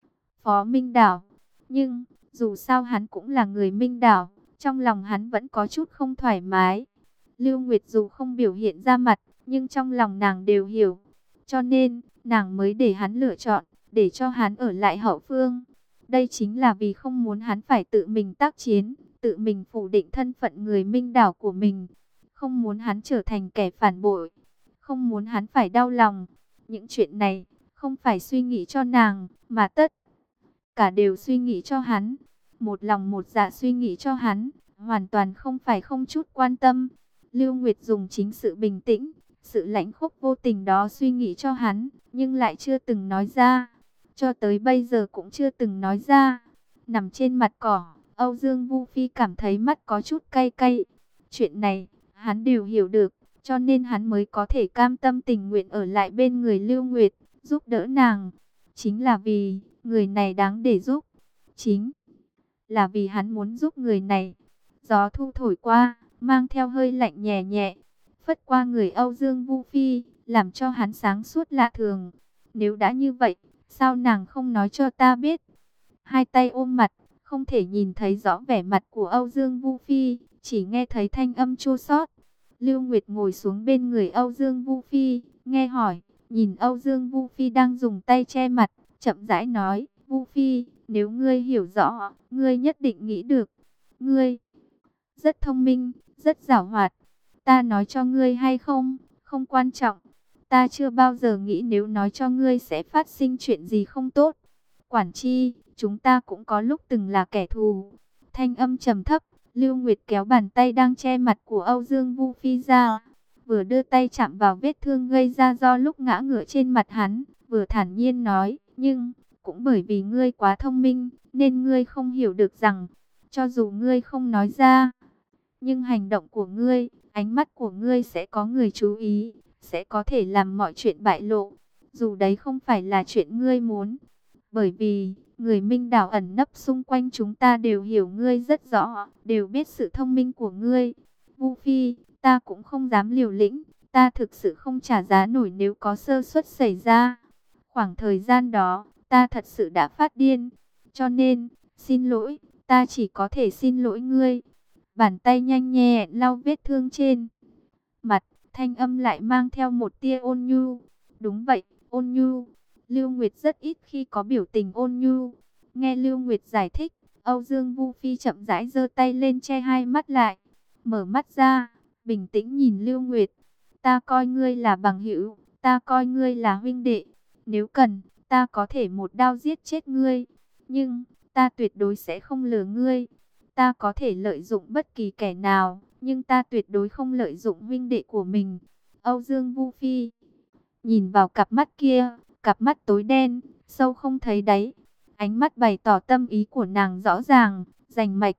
phó Minh Đảo, nhưng dù sao hắn cũng là người Minh Đảo, trong lòng hắn vẫn có chút không thoải mái. Lưu Nguyệt dù không biểu hiện ra mặt, nhưng trong lòng nàng đều hiểu. Cho nên, nàng mới để hắn lựa chọn, để cho hắn ở lại hậu phương. Đây chính là vì không muốn hắn phải tự mình tác chiến, tự mình phủ định thân phận người Minh Đảo của mình. Không muốn hắn trở thành kẻ phản bội, không muốn hắn phải đau lòng. Những chuyện này, không phải suy nghĩ cho nàng, mà tất cả đều suy nghĩ cho hắn. Một lòng một dạ suy nghĩ cho hắn, hoàn toàn không phải không chút quan tâm. Lưu Nguyệt dùng chính sự bình tĩnh, sự lãnh khốc vô tình đó suy nghĩ cho hắn, nhưng lại chưa từng nói ra. Cho tới bây giờ cũng chưa từng nói ra. Nằm trên mặt cỏ, Âu Dương Vu Phi cảm thấy mắt có chút cay cay. Chuyện này, hắn đều hiểu được, cho nên hắn mới có thể cam tâm tình nguyện ở lại bên người Lưu Nguyệt, giúp đỡ nàng. Chính là vì, người này đáng để giúp. Chính là vì hắn muốn giúp người này. Gió thu thổi qua, mang theo hơi lạnh nhẹ nhẹ, phất qua người Âu Dương Vu Phi, làm cho hắn sáng suốt lạ thường. Nếu đã như vậy, sao nàng không nói cho ta biết? Hai tay ôm mặt, không thể nhìn thấy rõ vẻ mặt của Âu Dương Vu Phi, chỉ nghe thấy thanh âm chua xót. Lưu Nguyệt ngồi xuống bên người Âu Dương Vu Phi, nghe hỏi, nhìn Âu Dương Vu Phi đang dùng tay che mặt, chậm rãi nói, Vu Phi, nếu ngươi hiểu rõ, ngươi nhất định nghĩ được. Ngươi rất thông minh, rất giảo hoạt. Ta nói cho ngươi hay không, không quan trọng. Ta chưa bao giờ nghĩ nếu nói cho ngươi sẽ phát sinh chuyện gì không tốt. Quản chi, chúng ta cũng có lúc từng là kẻ thù. Thanh âm trầm thấp, Lưu Nguyệt kéo bàn tay đang che mặt của Âu Dương Vu Phi ra. Vừa đưa tay chạm vào vết thương gây ra do lúc ngã ngửa trên mặt hắn, vừa thản nhiên nói, nhưng, cũng bởi vì ngươi quá thông minh, nên ngươi không hiểu được rằng, cho dù ngươi không nói ra, nhưng hành động của ngươi, ánh mắt của ngươi sẽ có người chú ý, sẽ có thể làm mọi chuyện bại lộ, dù đấy không phải là chuyện ngươi muốn. Bởi vì, người Minh Đảo ẩn nấp xung quanh chúng ta đều hiểu ngươi rất rõ, đều biết sự thông minh của ngươi. Vu Phi, ta cũng không dám liều lĩnh, ta thực sự không trả giá nổi nếu có sơ suất xảy ra. Khoảng thời gian đó, ta thật sự đã phát điên, cho nên, xin lỗi, ta chỉ có thể xin lỗi ngươi. Bàn tay nhanh nhẹn lau vết thương trên mặt, thanh âm lại mang theo một tia ôn nhu. Đúng vậy, ôn nhu. Lưu Nguyệt rất ít khi có biểu tình ôn nhu. Nghe Lưu Nguyệt giải thích, Âu Dương Vu Phi chậm rãi giơ tay lên che hai mắt lại, mở mắt ra, bình tĩnh nhìn Lưu Nguyệt. Ta coi ngươi là bằng hữu, ta coi ngươi là huynh đệ. Nếu cần, ta có thể một đao giết chết ngươi. Nhưng, ta tuyệt đối sẽ không lừa ngươi. Ta có thể lợi dụng bất kỳ kẻ nào, nhưng ta tuyệt đối không lợi dụng huynh đệ của mình. Âu Dương Vu Phi nhìn vào cặp mắt kia, cặp mắt tối đen, sâu không thấy đáy. Ánh mắt bày tỏ tâm ý của nàng rõ ràng, rành mạch.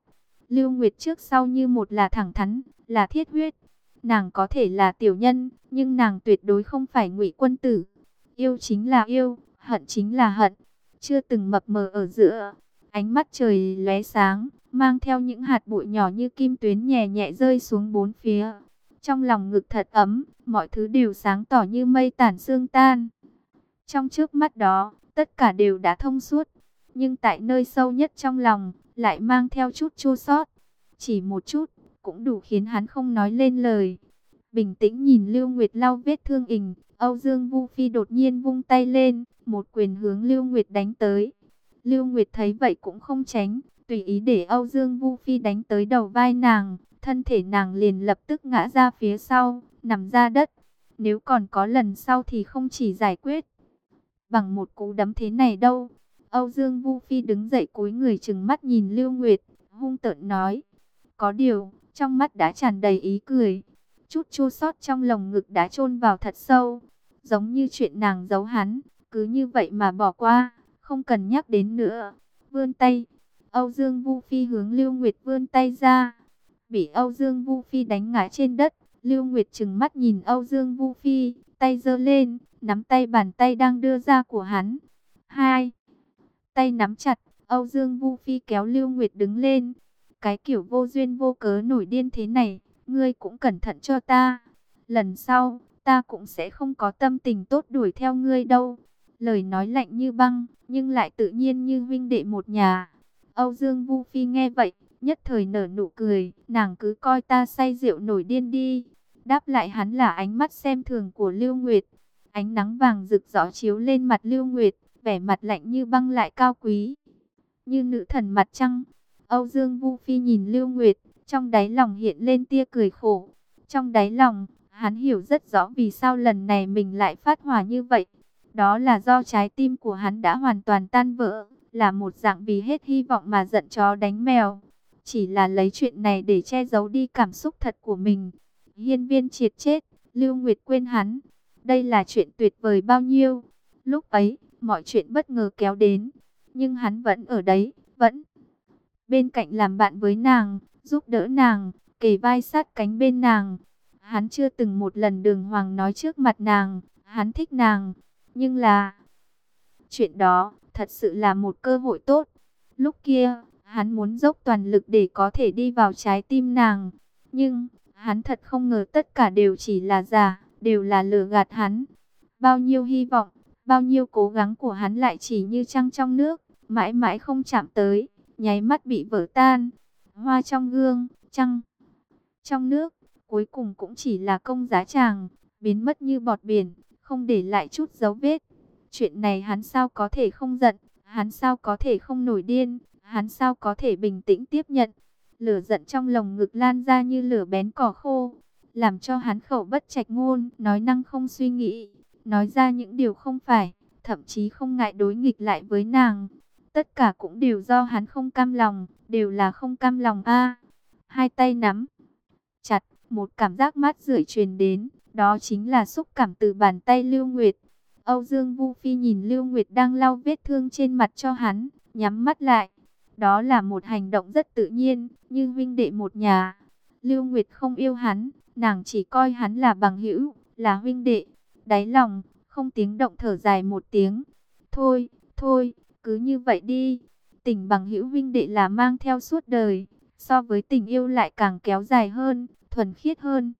Lưu Nguyệt trước sau như một là thẳng thắn, là thiết huyết. Nàng có thể là tiểu nhân, nhưng nàng tuyệt đối không phải Ngụy Quân Tử. Yêu chính là yêu, hận chính là hận, chưa từng mập mờ ở giữa. Ánh mắt trời lóe sáng, mang theo những hạt bụi nhỏ như kim tuyến nhẹ nhẹ rơi xuống bốn phía. Trong lòng ngực thật ấm, mọi thứ đều sáng tỏ như mây tản sương tan. Trong trước mắt đó, tất cả đều đã thông suốt, nhưng tại nơi sâu nhất trong lòng, lại mang theo chút chua xót. Chỉ một chút, cũng đủ khiến hắn không nói lên lời. Bình tĩnh nhìn Lưu Nguyệt lau vết thương ình, Âu Dương Vu Phi đột nhiên vung tay lên, một quyền hướng Lưu Nguyệt đánh tới. Lưu Nguyệt thấy vậy cũng không tránh, tùy ý để Âu Dương Vu Phi đánh tới đầu vai nàng, thân thể nàng liền lập tức ngã ra phía sau, nằm ra đất. Nếu còn có lần sau thì không chỉ giải quyết bằng một cú đấm thế này đâu. Âu Dương Vu Phi đứng dậy cúi người trừng mắt nhìn Lưu Nguyệt, hung tợn nói. Có điều, trong mắt đã tràn đầy ý cười. Chút chua xót trong lồng ngực đã chôn vào thật sâu. Giống như chuyện nàng giấu hắn, cứ như vậy mà bỏ qua, không cần nhắc đến nữa. Vươn tay, Âu Dương Vu Phi hướng Lưu Nguyệt vươn tay ra. Bị Âu Dương Vu Phi đánh ngã trên đất, Lưu Nguyệt trừng mắt nhìn Âu Dương Vu Phi, tay giơ lên, nắm tay bàn tay đang đưa ra của hắn. Hai tay nắm chặt, Âu Dương Vu Phi kéo Lưu Nguyệt đứng lên. Cái kiểu vô duyên vô cớ nổi điên thế này, ngươi cũng cẩn thận cho ta. Lần sau, ta cũng sẽ không có tâm tình tốt đuổi theo ngươi đâu. Lời nói lạnh như băng, nhưng lại tự nhiên như huynh đệ một nhà. Âu Dương Vu Phi nghe vậy, nhất thời nở nụ cười, nàng cứ coi ta say rượu nổi điên đi. Đáp lại hắn là ánh mắt xem thường của Lưu Nguyệt. Ánh nắng vàng rực rỡ chiếu lên mặt Lưu Nguyệt, vẻ mặt lạnh như băng lại cao quý, như nữ thần mặt trăng. Âu Dương Vu Phi nhìn Lưu Nguyệt, trong đáy lòng hiện lên tia cười khổ. Trong đáy lòng, hắn hiểu rất rõ vì sao lần này mình lại phát hỏa như vậy. Đó là do trái tim của hắn đã hoàn toàn tan vỡ, là một dạng vì hết hy vọng mà giận chó đánh mèo. Chỉ là lấy chuyện này để che giấu đi cảm xúc thật của mình. Hiên Viên Triệt chết, Lưu Nguyệt quên hắn. Đây là chuyện tuyệt vời bao nhiêu. Lúc ấy, mọi chuyện bất ngờ kéo đến, nhưng hắn vẫn ở đấy, vẫn bên cạnh làm bạn với nàng, giúp đỡ nàng, kề vai sát cánh bên nàng. Hắn chưa từng một lần đường hoàng nói trước mặt nàng, hắn thích nàng. Nhưng là, chuyện đó thật sự là một cơ hội tốt. Lúc kia, hắn muốn dốc toàn lực để có thể đi vào trái tim nàng. Nhưng, hắn thật không ngờ tất cả đều chỉ là giả, đều là lừa gạt hắn. Bao nhiêu hy vọng, bao nhiêu cố gắng của hắn lại chỉ như trăng trong nước, mãi mãi không chạm tới, nháy mắt bị vỡ tan. Hoa trong gương, trăng trong nước, cuối cùng cũng chỉ là công giá tràng, biến mất như bọt biển, không để lại chút dấu vết. Chuyện này hắn sao có thể không giận, hắn sao có thể không nổi điên, hắn sao có thể bình tĩnh tiếp nhận. Lửa giận trong lồng ngực lan ra như lửa bén cỏ khô, làm cho hắn khẩu bất trạch ngôn, nói năng không suy nghĩ, nói ra những điều không phải, thậm chí không ngại đối nghịch lại với nàng. Tất cả cũng đều do hắn không cam lòng, đều là không cam lòng a. Hai tay nắm chặt, một cảm giác mát rượi truyền đến, đó chính là xúc cảm từ bàn tay Lưu Nguyệt. Âu Dương Vu Phi nhìn Lưu Nguyệt đang lau vết thương trên mặt cho hắn, nhắm mắt lại. Đó là một hành động rất tự nhiên, như huynh đệ một nhà. Lưu Nguyệt không yêu hắn, nàng chỉ coi hắn là bằng hữu, là huynh đệ. Đáy lòng, không tiếng động thở dài một tiếng. Thôi, thôi, cứ như vậy đi. Tình bằng hữu huynh đệ là mang theo suốt đời, so với tình yêu lại càng kéo dài hơn, thuần khiết hơn.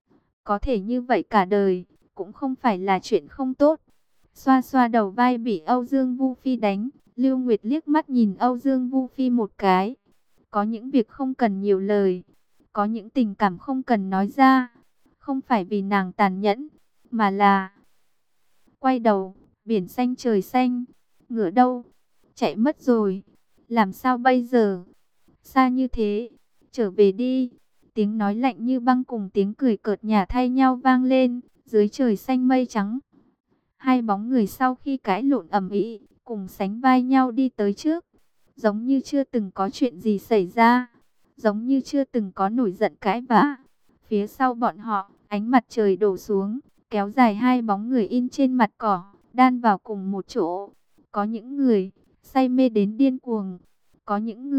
Có thể như vậy cả đời, cũng không phải là chuyện không tốt. Xoa xoa đầu vai bị Âu Dương Vu Phi đánh, Lưu Nguyệt liếc mắt nhìn Âu Dương Vu Phi một cái. Có những việc không cần nhiều lời, có những tình cảm không cần nói ra. Không phải vì nàng tàn nhẫn, mà là quay đầu, biển xanh trời xanh, ngựa đâu, chạy mất rồi. Làm sao bây giờ? Xa như thế, trở về đi. Tiếng nói lạnh như băng cùng tiếng cười cợt nhả thay nhau vang lên, dưới trời xanh mây trắng. Hai bóng người sau khi cãi lộn ầm ĩ, cùng sánh vai nhau đi tới trước, giống như chưa từng có chuyện gì xảy ra, giống như chưa từng có nổi giận cãi vã. Phía sau bọn họ, ánh mặt trời đổ xuống, kéo dài hai bóng người in trên mặt cỏ, đan vào cùng một chỗ. Có những người say mê đến điên cuồng, có những người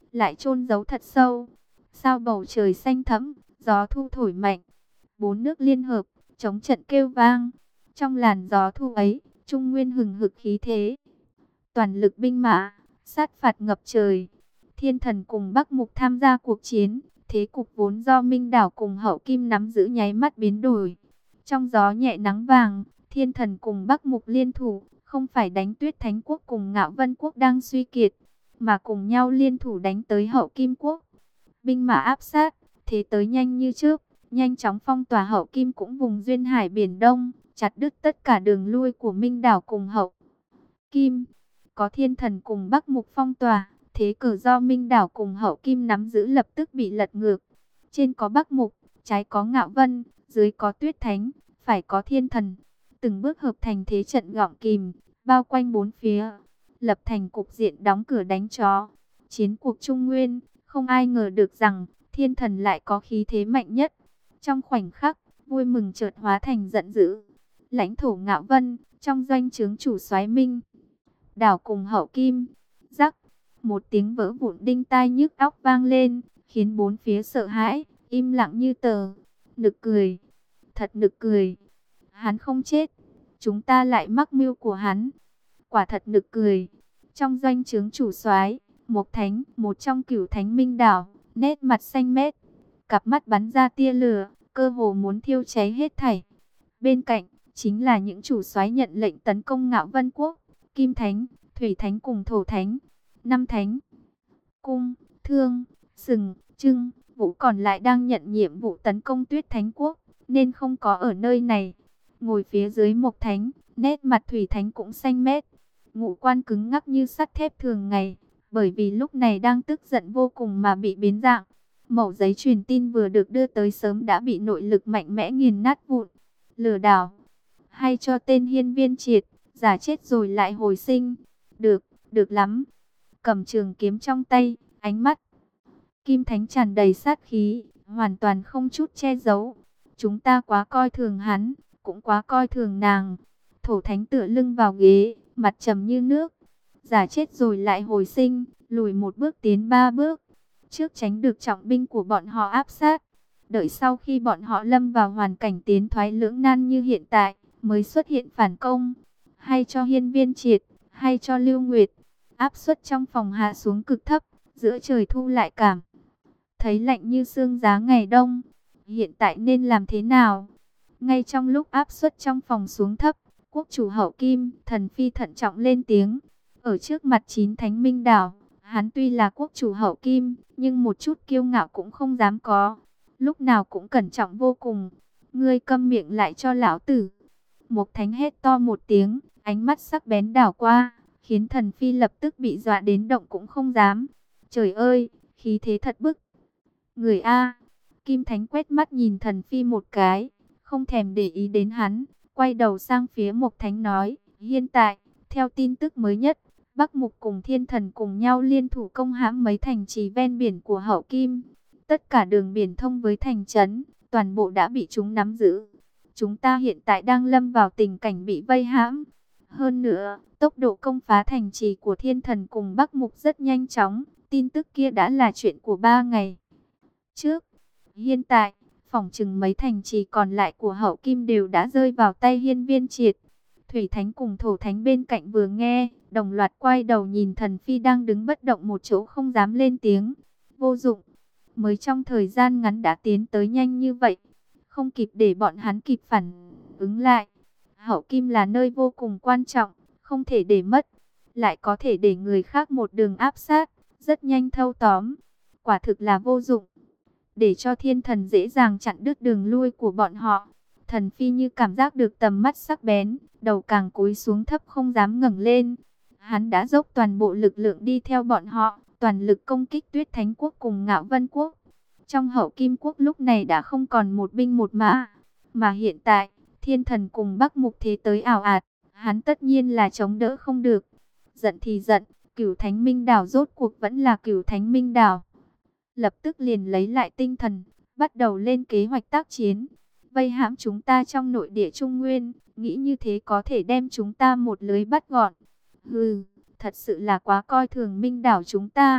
lại chôn giấu thật sâu. Sao bầu trời xanh thẫm, gió thu thổi mạnh, bốn nước liên hợp, chống trận kêu vang. Trong làn gió thu ấy, Trung Nguyên hừng hực khí thế, toàn lực binh mã, sát phạt ngập trời. Thiên Thần cùng Bắc Mục tham gia cuộc chiến, thế cục vốn do Minh Đảo cùng Hậu Kim nắm giữ nháy mắt biến đổi. Trong gió nhẹ nắng vàng, Thiên Thần cùng Bắc Mục liên thủ, không phải đánh Tuyết Thánh Quốc cùng Ngạo Vân Quốc đang suy kiệt, mà cùng nhau liên thủ đánh tới Hậu Kim Quốc. Binh mã áp sát, thế tới nhanh như trước, nhanh chóng phong tỏa Hậu Kim cũng vùng duyên hải Biển Đông, chặt đứt tất cả đường lui của Minh Đảo cùng Hậu Kim. Có Thiên Thần cùng Bắc Mục phong tỏa, thế cờ do Minh Đảo cùng Hậu Kim nắm giữ lập tức bị lật ngược. Trên có Bắc Mục, trái có Ngạo Vân, dưới có Tuyết Thánh, phải có Thiên Thần. Từng bước hợp thành thế trận gọng kìm, bao quanh bốn phía, lập thành cục diện đóng cửa đánh chó. Chiến cuộc Trung Nguyên, không ai ngờ được rằng Thiên Thần lại có khí thế mạnh nhất. Trong khoảnh khắc, vui mừng chợt hóa thành giận dữ. Lãnh thổ Ngạo Vân, trong doanh trướng chủ soái Minh Đảo cùng Hậu Kim, rắc, một tiếng vỡ vụn đinh tai nhức óc vang lên, khiến bốn phía sợ hãi, im lặng như tờ. Nực cười, thật nực cười. Hắn không chết, chúng ta lại mắc mưu của hắn. Quả thật nực cười. Trong doanh trướng chủ soái, Mộc Thánh, một trong cửu thánh Minh Đảo, nét mặt xanh mét, cặp mắt bắn ra tia lửa, cơ hồ muốn thiêu cháy hết thảy. Bên cạnh chính là những chủ soái nhận lệnh tấn công Ngạo Vân Quốc, Kim Thánh, Thủy Thánh cùng Thổ Thánh. Năm thánh, Cung, Thương, Sừng, Trưng, Vũ còn lại đang nhận nhiệm vụ tấn công Tuyết Thánh Quốc, nên không có ở nơi này. Ngồi phía dưới Mộc Thánh, nét mặt Thủy Thánh cũng xanh mét, ngũ quan cứng ngắc như sắt thép thường ngày, bởi vì lúc này đang tức giận vô cùng mà bị biến dạng. Mẩu giấy truyền tin vừa được đưa tới sớm đã bị nội lực mạnh mẽ nghiền nát vụn. Lừa đảo, hay cho tên Hiên Viên Triệt, giả chết rồi lại hồi sinh. Được, được lắm. Cầm trường kiếm trong tay, ánh mắt Kim Thánh tràn đầy sát khí, hoàn toàn không chút che giấu. Chúng ta quá coi thường hắn, cũng quá coi thường nàng. Thổ Thánh tựa lưng vào ghế, mặt trầm như nước. Giả chết rồi lại hồi sinh, lùi một bước tiến ba bước. Trước tránh được trọng binh của bọn họ áp sát. Đợi sau khi bọn họ lâm vào hoàn cảnh tiến thoái lưỡng nan như hiện tại, mới xuất hiện phản công. Hay cho Hiên Viên Triệt, hay cho Lưu Nguyệt. Áp suất trong phòng hạ xuống cực thấp, giữa trời thu lại cảm thấy lạnh như sương giá ngày đông. Hiện tại nên làm thế nào? Ngay trong lúc áp suất trong phòng xuống thấp, quốc chủ Hậu Kim, Thần Phi thận trọng lên tiếng. Ở trước mặt 9 thánh Minh Đảo, hắn tuy là quốc chủ Hậu Kim, nhưng một chút kiêu ngạo cũng không dám có. Lúc nào cũng cẩn trọng vô cùng. Ngươi câm miệng lại cho lão tử. Mộc Thánh hét to một tiếng, ánh mắt sắc bén đảo qua, khiến Thần Phi lập tức bị dọa đến động cũng không dám. Trời ơi, khí thế thật bức. Người A. Kim Thánh quét mắt nhìn Thần Phi một cái, không thèm để ý đến hắn, quay đầu sang phía Mộc Thánh nói, hiện tại, theo tin tức mới nhất, Bắc Mục cùng Thiên Thần cùng nhau liên thủ công hãm mấy thành trì ven biển của Hậu Kim. Tất cả đường biển thông với thành trấn, toàn bộ đã bị chúng nắm giữ. Chúng ta hiện tại đang lâm vào tình cảnh bị vây hãm. Hơn nữa, tốc độ công phá thành trì của Thiên Thần cùng Bắc Mục rất nhanh chóng. Tin tức kia đã là chuyện của 3 ngày trước. Hiện tại, phỏng chừng mấy thành trì còn lại của Hậu Kim đều đã rơi vào tay Hiên Viên Triệt. Thủy Thánh cùng Thổ Thánh bên cạnh vừa nghe, đồng loạt quay đầu nhìn Thần Phi đang đứng bất động một chỗ không dám lên tiếng. Vô dụng, mới trong thời gian ngắn đã tiến tới nhanh như vậy, không kịp để bọn hắn kịp phản ứng lại. Hậu Kim là nơi vô cùng quan trọng, không thể để mất, lại có thể để người khác một đường áp sát, rất nhanh thâu tóm. Quả thực là vô dụng, để cho Thiên Thần dễ dàng chặn đứt đường lui của bọn họ. Thần Phi như cảm giác được tầm mắt sắc bén, đầu càng cúi xuống thấp không dám ngẩng lên. Hắn đã dốc toàn bộ lực lượng đi theo bọn họ, toàn lực công kích Tuyết Thánh Quốc cùng Ngạo Vân Quốc. Trong Hậu Kim Quốc lúc này đã không còn một binh một mã, mà hiện tại, Thiên Thần cùng Bắc Mục thế tới ảo ạt, hắn tất nhiên là chống đỡ không được. Giận thì giận, Cửu Thánh Minh Đảo rốt cuộc vẫn là Cửu Thánh Minh Đảo. Lập tức liền lấy lại tinh thần, bắt đầu lên kế hoạch tác chiến. Vây hãm chúng ta trong nội địa Trung Nguyên, nghĩ như thế có thể đem chúng ta một lưới bắt gọn. Hừ, thật sự là quá coi thường Minh Đảo chúng ta.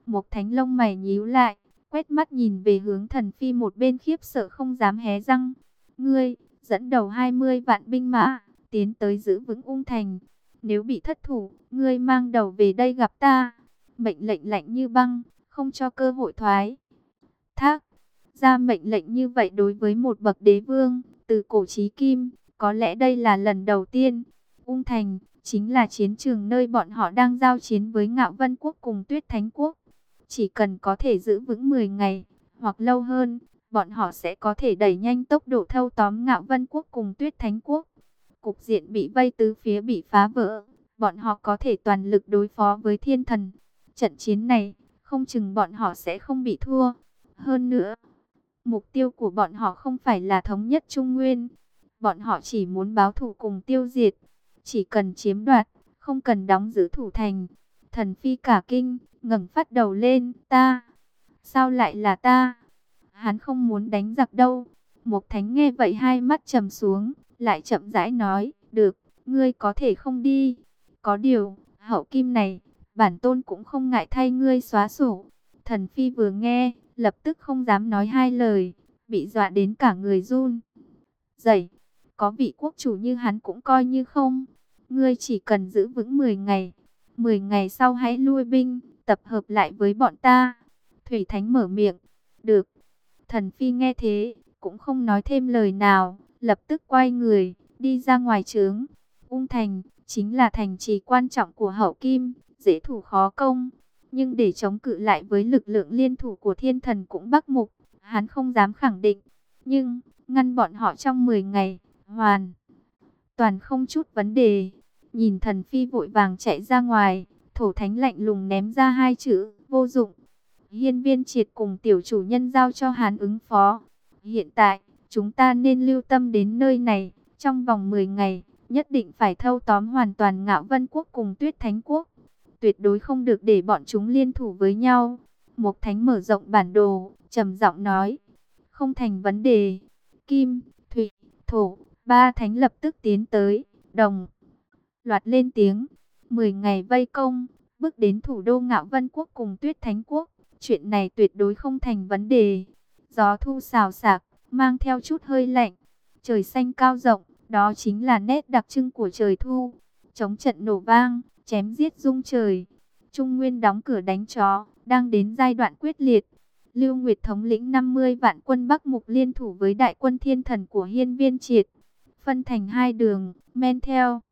Mộc Thánh lông mày nhíu lại, quét mắt nhìn về hướng Thần Phi một bên khiếp sợ không dám hé răng. Ngươi, dẫn đầu 20 vạn binh mã, tiến tới giữ vững Ung Thành. Nếu bị thất thủ, ngươi mang đầu về đây gặp ta. Mệnh lệnh lạnh như băng, không cho cơ hội thoái thác. Ra mệnh lệnh như vậy đối với một bậc đế vương, từ cổ chí kim, có lẽ đây là lần đầu tiên. Ung Thành chính là chiến trường nơi bọn họ đang giao chiến với Ngạo Vân Quốc cùng Tuyết Thánh Quốc. Chỉ cần có thể giữ vững 10 ngày, hoặc lâu hơn, bọn họ sẽ có thể đẩy nhanh tốc độ thâu tóm Ngạo Vân Quốc cùng Tuyết Thánh Quốc. Cục diện bị vây tứ phía bị phá vỡ, bọn họ có thể toàn lực đối phó với thiên thần. Trận chiến này, không chừng bọn họ sẽ không bị thua. Hơn nữa, mục tiêu của bọn họ không phải là thống nhất Trung Nguyên. Bọn họ chỉ muốn báo thù cùng tiêu diệt. Chỉ cần chiếm đoạt, không cần đóng giữ thủ thành. Thần Phi cả kinh, ngẩng phát đầu lên. Ta? Sao lại là ta? Hắn không muốn đánh giặc đâu. Mộc Thánh nghe vậy hai mắt trầm xuống, lại chậm rãi nói. Được, ngươi có thể không đi. Có điều, hậu kim này, bản tôn cũng không ngại thay ngươi xóa sổ. Thần Phi vừa nghe, lập tức không dám nói hai lời, bị dọa đến cả người run rẩy. Có vị quốc chủ như hắn cũng coi như không. Ngươi chỉ cần giữ vững 10 ngày. 10 ngày sau hãy lui binh, tập hợp lại với bọn ta. Thủy Thánh mở miệng. Được. Thần Phi nghe thế, cũng không nói thêm lời nào, lập tức quay người, đi ra ngoài trướng. Ung Thành, chính là thành trì quan trọng của hậu kim, dễ thủ khó công. Nhưng để chống cự lại với lực lượng liên thủ của thiên thần cũng Bắc Mục, hắn không dám khẳng định. Nhưng, ngăn bọn họ trong 10 ngày, hoàn toàn không chút vấn đề. Nhìn Thần Phi vội vàng chạy ra ngoài, Thổ Thánh lạnh lùng ném ra hai chữ, vô dụng. Hiên Viên Triệt cùng tiểu chủ nhân giao cho hắn ứng phó. Hiện tại, chúng ta nên lưu tâm đến nơi này, trong vòng 10 ngày, nhất định phải thâu tóm hoàn toàn Ngạo Vân Quốc cùng Tuyết Thánh Quốc. Tuyệt đối không được để bọn chúng liên thủ với nhau. Mộc Thánh mở rộng bản đồ, trầm giọng nói. Không thành vấn đề. Kim, Thủy, Thổ, ba thánh lập tức tiến tới, đồng loạt lên tiếng. 10 ngày vây công, bước đến thủ đô Ngạo Vân Quốc cùng Tuyết Thánh Quốc. Chuyện này tuyệt đối không thành vấn đề. Gió thu xào xạc, mang theo chút hơi lạnh. Trời xanh cao rộng, đó chính là nét đặc trưng của trời thu. Chống trận nổ vang, chém giết rung trời. Trung Nguyên đóng cửa đánh chó, đang đến giai đoạn quyết liệt. Lưu Nguyệt thống lĩnh 50 vạn quân Bắc Mục liên thủ với đại quân thiên thần của Hiên Viên Triệt. Phân thành hai đường, men theo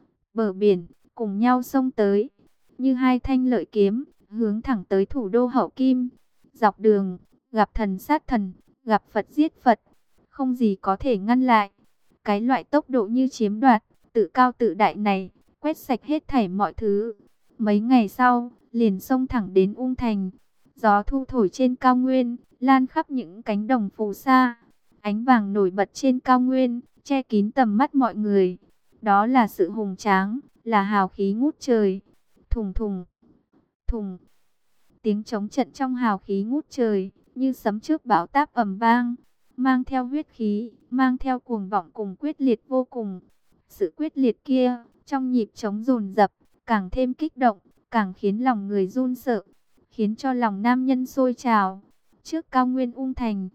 bờ biển, cùng nhau xông tới. Như hai thanh lợi kiếm, hướng thẳng tới thủ đô Hậu Kim. Dọc đường, gặp thần sát thần, gặp Phật giết Phật. Không gì có thể ngăn lại. Cái loại tốc độ như chiếm đoạt, tự cao tự đại này, quét sạch hết thảy mọi thứ. Mấy ngày sau, liền xông thẳng đến Ung Thành. Gió thu thổi trên cao nguyên, lan khắp những cánh đồng phù sa. Ánh vàng nổi bật trên cao nguyên, che kín tầm mắt mọi người. Đó là sự hùng tráng, là hào khí ngút trời. Thùng thùng, thùng. Tiếng trống trận trong hào khí ngút trời, như sấm trước bão táp ầm vang. Mang theo huyết khí, mang theo cuồng vọng cùng quyết liệt vô cùng. Sự quyết liệt kia, trong nhịp trống dồn dập, càng thêm kích động, càng khiến lòng người run sợ, khiến cho lòng nam nhân sôi trào. Trước cao nguyên Ung Thành,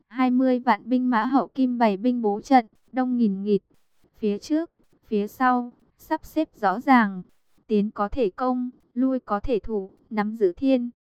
20 vạn binh mã hậu kim bày binh bố trận, đông nghìn nghịt. Phía trước, phía sau, sắp xếp rõ ràng. Tiến có thể công, lui có thể thủ, nắm giữ thiên